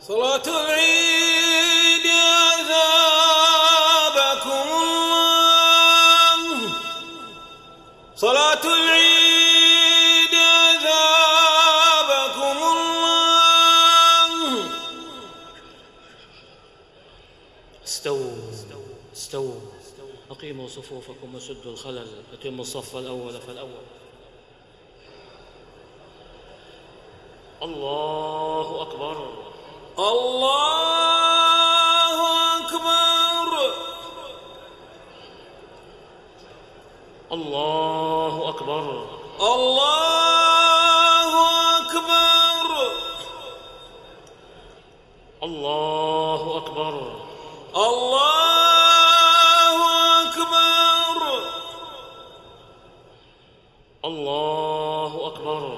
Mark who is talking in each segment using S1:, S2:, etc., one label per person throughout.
S1: صلاة العيد أثابكم الله. صلاة العيد أثابكم الله.
S2: استووا أقيموا صفوفكم وسدوا الخلل، أتموا الصف الأول فالأول. الله أكبر
S1: الله أكبر
S2: الله أكبر
S1: الله أكبر
S2: الله أكبر
S1: الله أكبر
S2: الله أكبر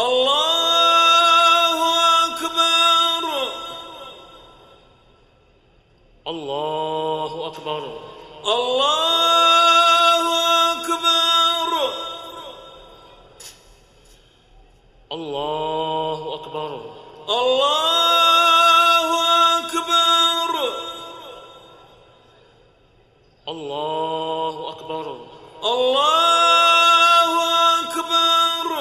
S1: الله أكبر
S2: الله أكبر
S1: الله أكبر
S2: الله أكبر
S1: الله أكبر
S2: الله أكبر.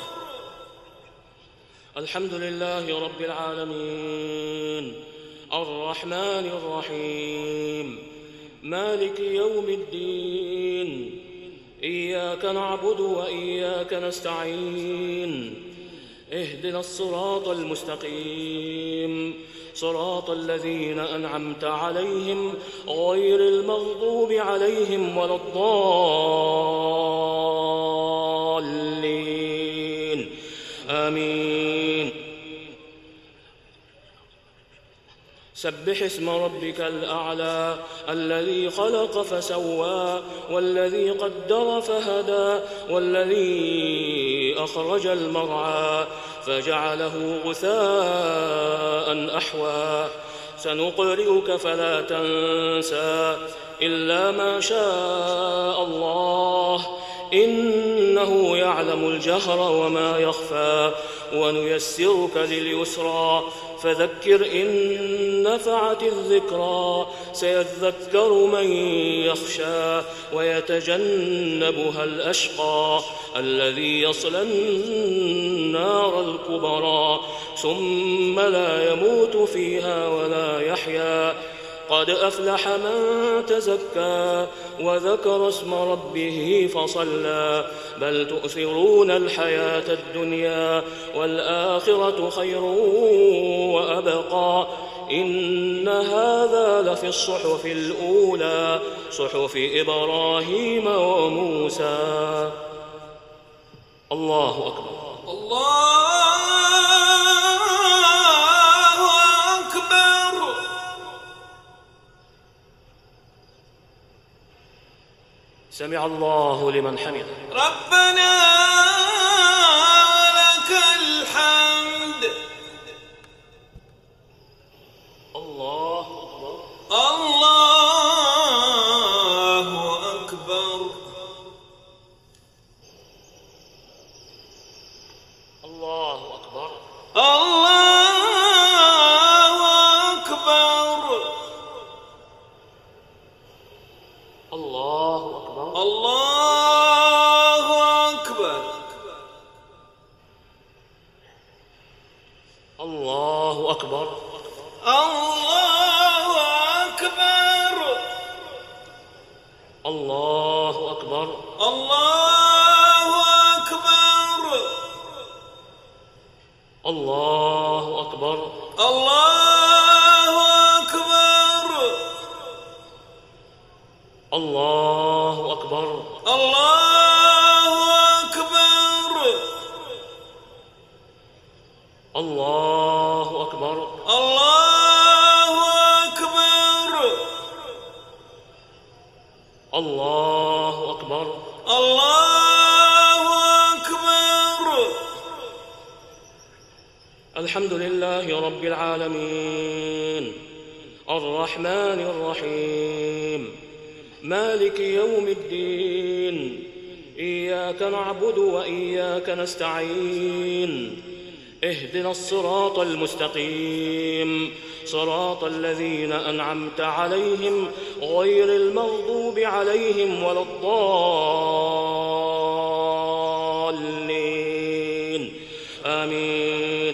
S2: الحمد لله رب العالمين الرحمن الرحيم مالك يوم الدين، إياك نعبد وإياك نستعين، اهدنا الصراط المستقيم، صراط الذين أنعمت عليهم غير المغضوب عليهم ولا الضالين، آمين. سبح اسم ربك الأعلى الذي خلق فسوى والذي قدر فهدى والذي أخرج المرعى فجعله غثاء أحوى. سنقرئك فلا تنسى إلا ما شاء الله، إنه يعلم الجهر وما يخفى. ونيسرك لليسرى فذكر إن نفعت الذكرى، سيذكر من يخشى ويتجنبها الأشقى الذي يصلى النار الكبرى ثم لا يموت فيها ولا يحيا. قد أفلح من تزكى وذكر اسم ربه فصلى، بل تؤثرون الحياة الدنيا والآخرة خير وأبقى. إن هذا لفي الصحف الأولى، صحف إبراهيم وموسى. الله أكبر
S1: الله أكبر.
S2: سمع الله لمن حمده.
S1: ربنا لك الحمد.
S2: الله أكبر
S1: الله أكبر
S2: الله أكبر
S1: الله أكبر
S2: الله أكبر
S1: الله أكبر
S2: الله أكبر
S1: الله أكبر
S2: الله أكبر
S1: الله أكبر
S2: الله أكبر
S1: الله أكبر
S2: الله أكبر
S1: الله أكبر
S2: الله أكبر
S1: الله أكبر
S2: الله أكبر
S1: الله أكبر.
S2: الحمد لله رب العالمين الرحمن الرحيم مالك يوم الدين، إياك نعبد وإياك نستعين، اهدنا الصراط المستقيم صراط الذين أنعمت عليهم غير المغضوب عليهم ولا الضالين آمين.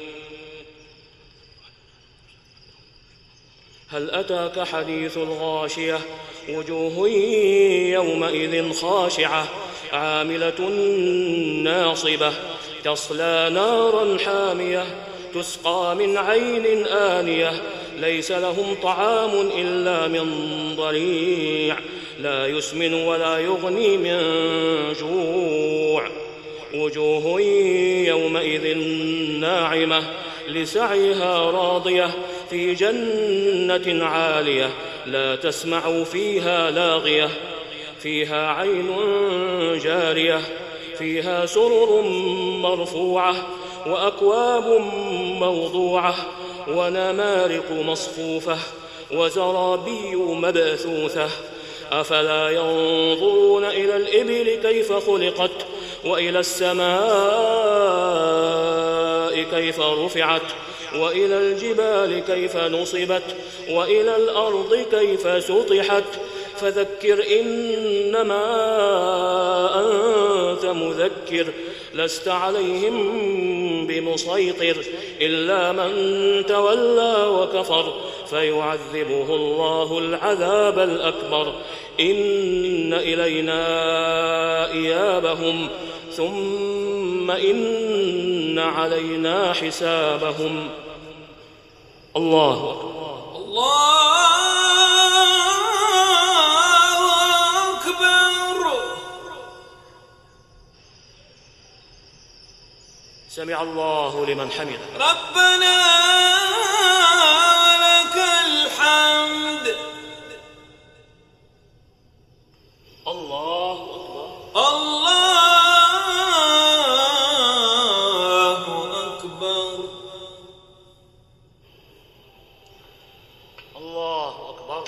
S2: هل أتاك حديث الغاشية وجوه يومئذ خاشعة عاملة ناصبة تصلى نارا حامية تسقى من عين آنية ليس لهم طعام إلا من ضريع لا يسمن ولا يغني من جوع وجوه يومئذ ناعمة لسعيها راضية في جنة عالية لا تسمع فيها لاغية فيها عين جارية فيها سرر مرفوعة وأكواب موضوعة ونمارق مصفوفة وزرابي مبثوثة أفلا ينظرون إلى الإبل كيف خلقت وإلى السماء كيف رفعت وإلى الجبال كيف نصبت وإلى الأرض كيف سطحت فذكر إنما أنت مذكر لست عليهم بمسيطر إلا من تولى وكفر فيعذبه الله العذاب الأكبر إن إلينا إيابهم ثم إن علينا حسابهم. الله أكبر. سمع الله لمن حمده.
S1: ربنا ولك الحمد.
S2: الله أكبر.
S1: الله أكبر.
S2: الله أكبر.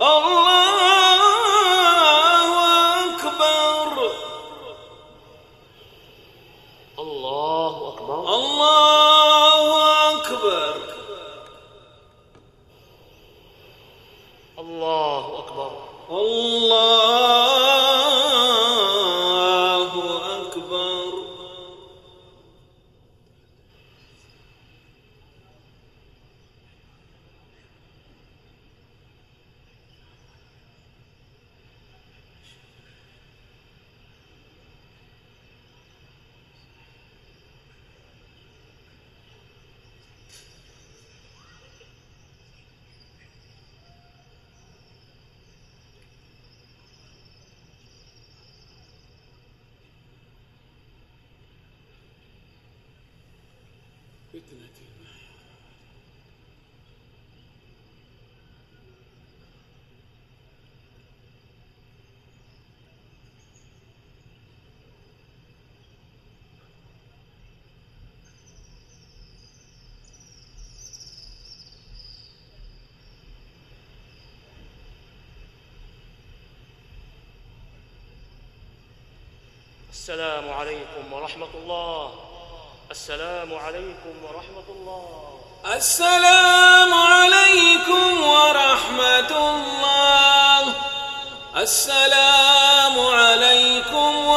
S2: الله أكبر.
S1: الله أكبر.
S2: الله أكبر.
S1: الله أكبر.
S2: السلام عليكم ورحمة الله. السلام عليكم ورحمة الله.
S1: السلام عليكم ورحمة الله. السلام عليكم